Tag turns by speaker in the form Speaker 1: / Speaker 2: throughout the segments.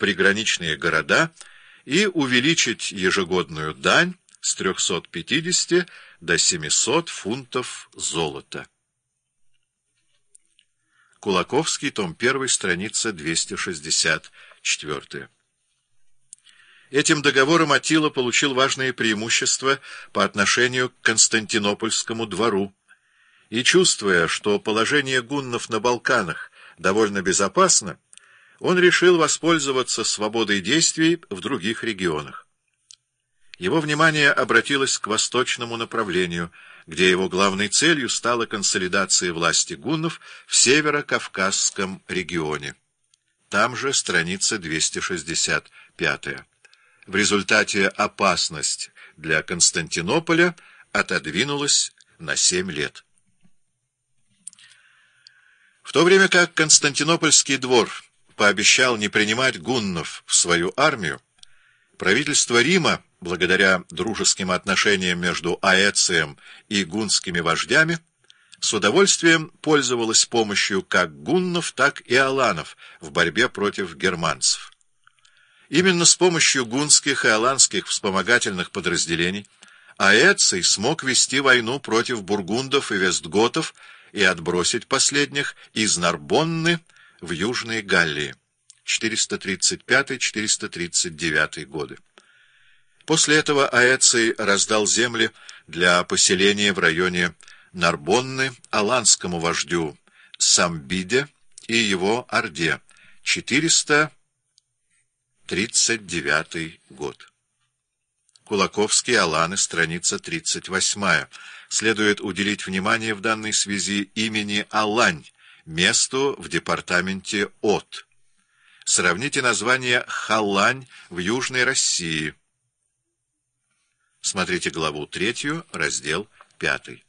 Speaker 1: приграничные города и увеличить ежегодную дань с 350 до 700 фунтов золота. Кулаковский, том 1, страница 264. Этим договором Аттила получил важные преимущества по отношению к Константинопольскому двору, и, чувствуя, что положение гуннов на Балканах довольно безопасно, он решил воспользоваться свободой действий в других регионах. Его внимание обратилось к восточному направлению, где его главной целью стала консолидация власти гуннов в северо-кавказском регионе. Там же страница 265. В результате опасность для Константинополя отодвинулась на 7 лет. В то время как Константинопольский двор пообещал не принимать гуннов в свою армию, правительство Рима, благодаря дружеским отношениям между Аэцием и гунскими вождями, с удовольствием пользовалось помощью как гуннов, так и аланов в борьбе против германцев. Именно с помощью гунских и аланских вспомогательных подразделений Аэций смог вести войну против бургундов и вестготов и отбросить последних из Нарбонны в Южной Галлии, 435-439 годы. После этого Аэций раздал земли для поселения в районе Нарбонны аланскому вождю Самбиде и его орде, 439 год. Кулаковский, Аланы, страница 38. Следует уделить внимание в данной связи имени Алань, месту в департаменте От. Сравните название Халань в Южной России. Смотрите главу 3, раздел 5.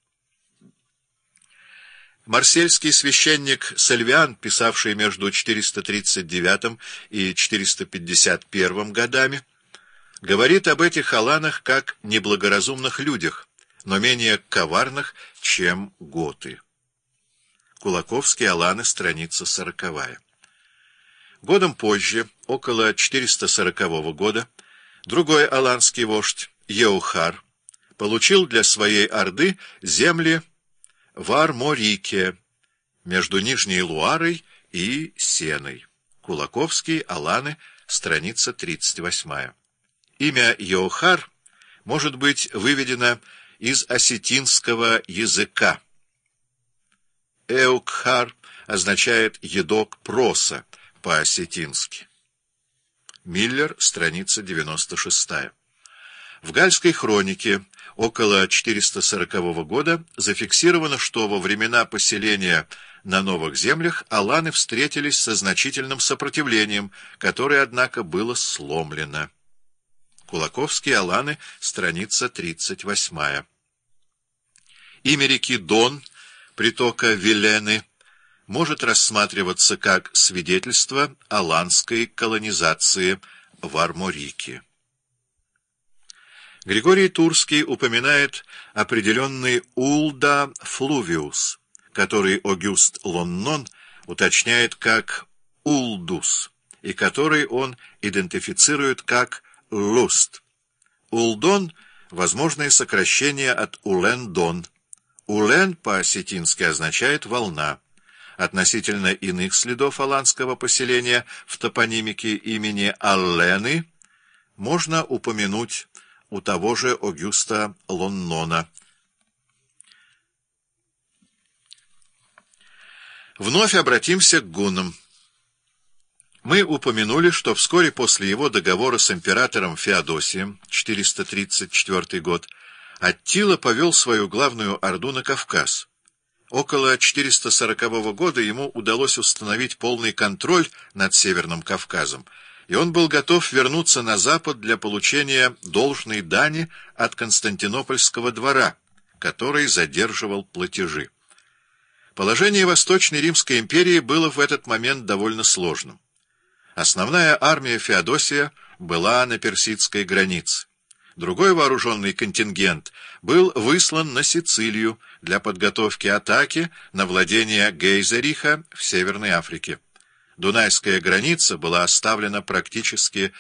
Speaker 1: Марсельский священник Сальвиан, писавший между 439 и 451 годами, говорит об этих аланах как неблагоразумных людях, но менее коварных, чем готы. Кулаковский, Аланы, страница 40. Годом позже, около 440 года, другой аланский вождь Еухар получил для своей орды земли в Арморике, между Нижней Луарой и Сеной. Кулаковский, Аланы, страница 38. Имя Еухар может быть выведено из осетинского языка. Эукхар означает «едок проса» по-осетински. Миллер, страница 96. В Гальской хронике около 440 года зафиксировано, что во времена поселения на новых землях аланы встретились со значительным сопротивлением, которое, однако, было сломлено. Кулаковский, Аланы, страница 38. Имя реки Дон, притока Вилены, может рассматриваться как свидетельство аланской колонизации в Арморике. Григорий Турский упоминает определенный Улда Флувиус, который Огюст Лоннон уточняет как Улдус, и который он идентифицирует как Луст. Улдон — возможное сокращение от Улен-Дон. Улен по-осетински означает «волна». Относительно иных следов аланского поселения в топонимике имени Аллены можно упомянуть у того же Огюста Лоннона. Вновь обратимся к гуннам. Мы упомянули, что вскоре после его договора с императором Феодосием, 434 год, Аттила повел свою главную орду на Кавказ. Около 440 года ему удалось установить полный контроль над Северным Кавказом, и он был готов вернуться на запад для получения должной дани от Константинопольского двора, который задерживал платежи. Положение Восточной Римской империи было в этот момент довольно сложным. Основная армия Феодосия была на персидской границе. Другой вооруженный контингент был выслан на Сицилию для подготовки атаки на владения Гейзериха в Северной Африке. Дунайская граница была оставлена практически